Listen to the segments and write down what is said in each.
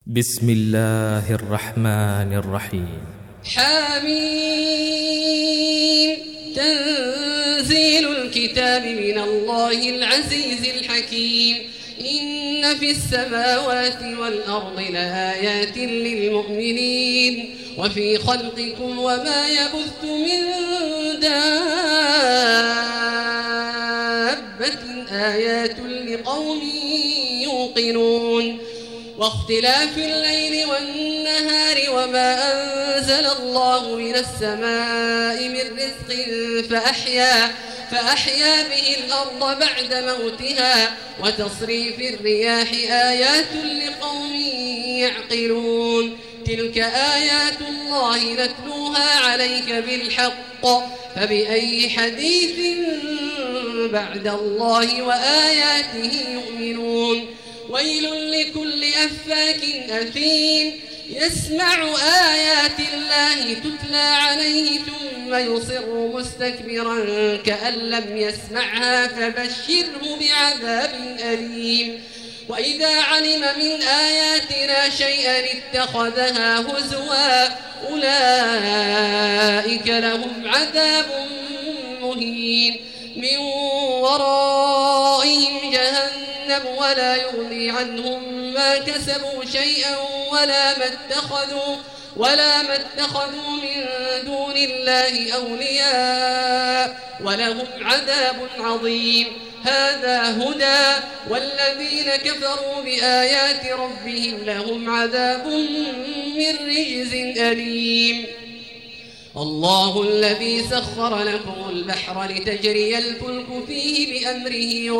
بسم الله الرحمن الرحيم. حميم. تنزيل الكتاب من الله العزيز الحكيم. إن في السماوات والأرض لآيات للمؤمنين وفي خلقكم وما يبث من دابة آيات لقوم يوقنون. واختلاف الليل والنهار وما أنزل الله من السماء من رزق فأحيا به الأرض بعد موتها وتصريف الرياح آيات لقوم يعقلون. تلك آيات الله نتلوها عليك بالحق فبأي حديث بعد الله وآياته يؤمنون. ويل لكل أفاك أثيم يسمع آيات الله تتلى عليه ثم يصر مستكبرا كأن لم يسمعها فبشره بعذاب أليم. وإذا علم من آياتنا شيئا اتخذها هزوا أولئك لهم عذاب مهين من ورائهم جهنم ولا يغني عنهم ما كسبوا شيئا ولا ما اتخذوا من دون الله أولياء ولهم عذاب عظيم. هذا هدى والذين كفروا بآيات ربهم لهم عذاب من رجز أليم. الله الذي سخر لكم البحر لتجري الفلك فيه بأمره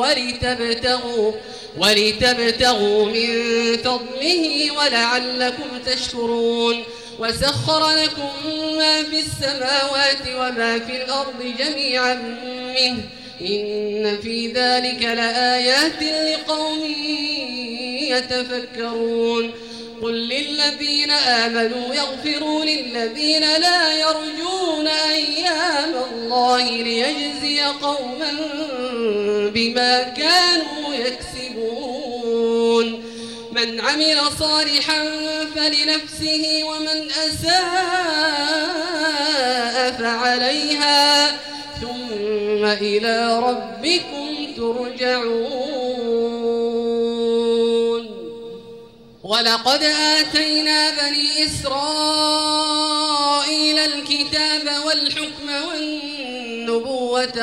ولتبتغوا من فضله ولعلكم تشكرون. وسخر لكم ما في السماوات وما في الأرض جميعا منه إن في ذلك لآيات لقوم يتفكرون. قل للذين آمنوا يغفروا للذين لا يرجون أيام الله ليجزي قوما بما كانوا يكسبون. من عمل صالحا فلنفسه ومن أساء فعليها ثم إلى ربكم ترجعون. ولقد آتينا بني إسرائيل الكتاب والحكم والنبوة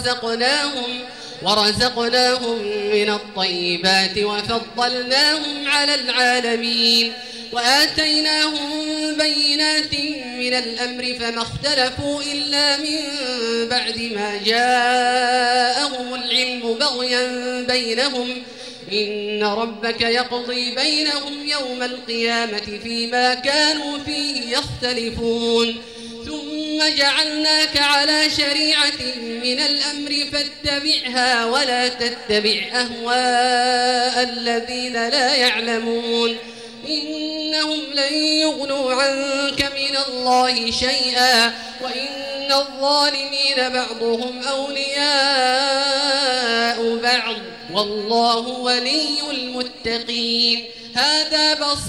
ورزقناهم من الطيبات وفضلناهم على العالمين. وآتيناهم بينات من الأمر فما اختلفوا إلا من بعد ما جاءهم العلم بغيا بينهم إن ربك يقضي بينهم يوم القيامة فيما كانوا فيه يختلفون. ثم جعلناك على شريعة من الأمر فاتبعها ولا تتبع أهواء الذين لا يعلمون إنهم لن يغنوا عنك من الله شيئا وإن الظالمين بعضهم أولياء بعض والله ولي المتقين. هذا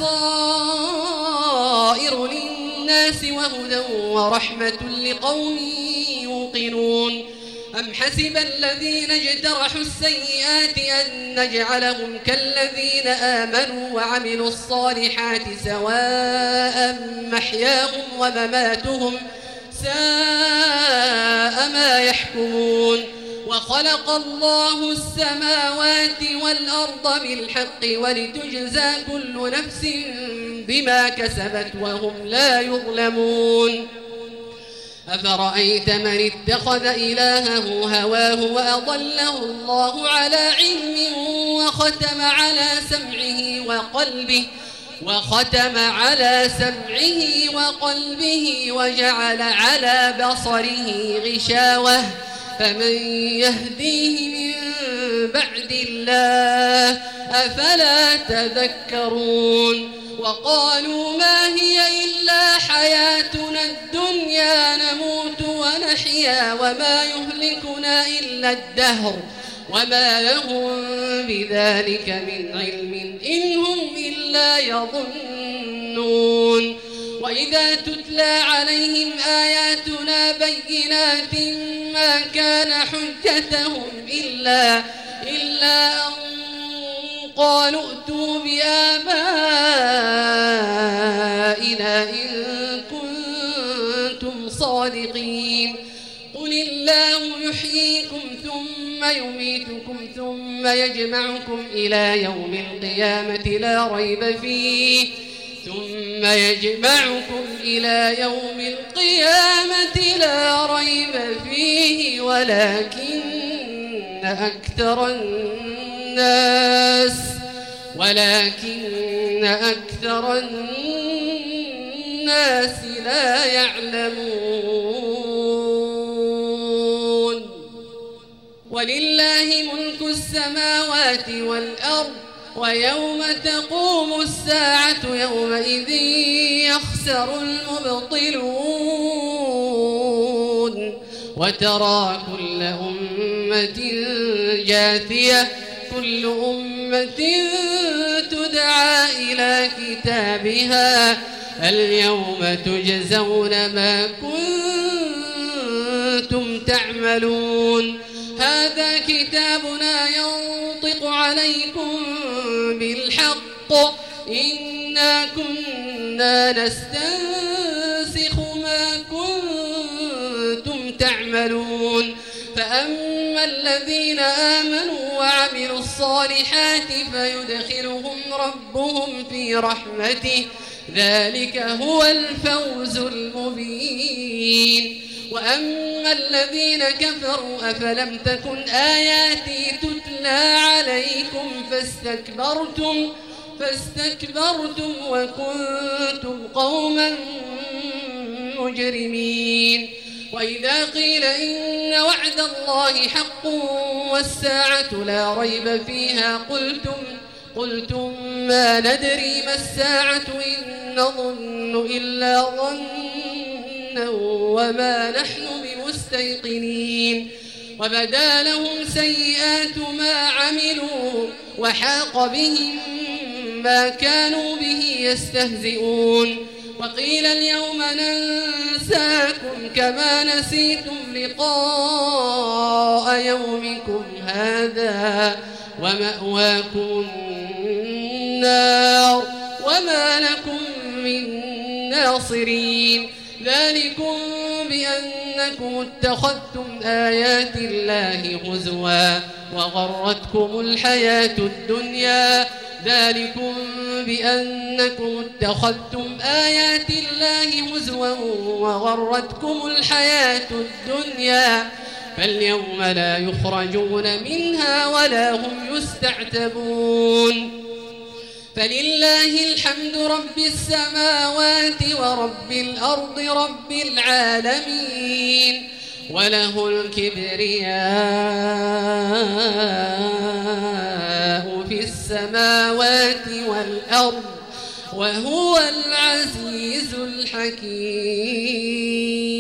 بصائر للناس وهدى ورحمة لقوم يوقنون. أم حسب الذين اجترحوا السيئات أن نجعلهم كالذين آمنوا وعملوا الصالحات سواء محياهم ومماتهم ساء ما يحكمون. وخلق الله السماوات والأرض بالحق ولتجزى كل نفس بما كسبت وهم لا يظلمون. أفرأيت من اتخذ إلهه هواه وأضله الله على علم وختم على سمعه وقلبه وجعل على بصره غشاوة فمن يهديه من بعد الله أفلا تذكرون. وقالوا ما هي إلا حياتنا الدنيا نموت ونحيا وما يهلكنا إلا الدهر وما لهم بذلك من علم إن هم إلا لا يظنون وإذا تتلى عليهم آياتنا بينات ما كان حجتهم إلا أن قالوا ائتوا بآبائنا إن كنتم صادقين قل الله يحييكم ثم يميتكم ثم يجمعكم إلى يوم القيامة لا ريب فيه ولكن أكثر الناس لا يعلمون ولله ملك السماوات والأرض ويوم تقوم الساعة يومئذ يخسر المبطلون وترى كل أمة جاثية كل أمة تدعى إلى كتابها اليوم تجزون ما كنتم تعملون هذا كتابنا ينطق عليكم بالحق إنا كنا نستنسخ ما كنتم تعملون فأما الذين آمنوا وعملوا الصالحات فيدخلهم ربهم في رحمته ذلك هو الفوز المبين وأما الذين كفروا أفلم تكن آياتي تتلى عليكم فاستكبرتم وكنتم قوما مجرمين وإذا قيل إن وعد الله حق والساعة لا ريب فيها قلتم ما ندري ما الساعة إن نظن إلا ظنا وما نحن بمستيقنين وبدا لهم سيئات ما عملوا وحاق بهم ما كانوا به يستهزئون وقيل اليوم ننساكم كما نسيتم لقاء يومكم هذا ومأواكم النار وما لكم من ناصرين ذلكم بأنكم اتخذتم آيات الله هزوا وغرتكم الحياة الدنيا فاليوم لا يخرجون منها ولا هم يستعتبون فلله الحمد رب السماوات ورب الأرض رب العالمين وله الكبرياء في السماوات والأرض، وهو العزيز الحكيم. وهو العزيز الحكيم.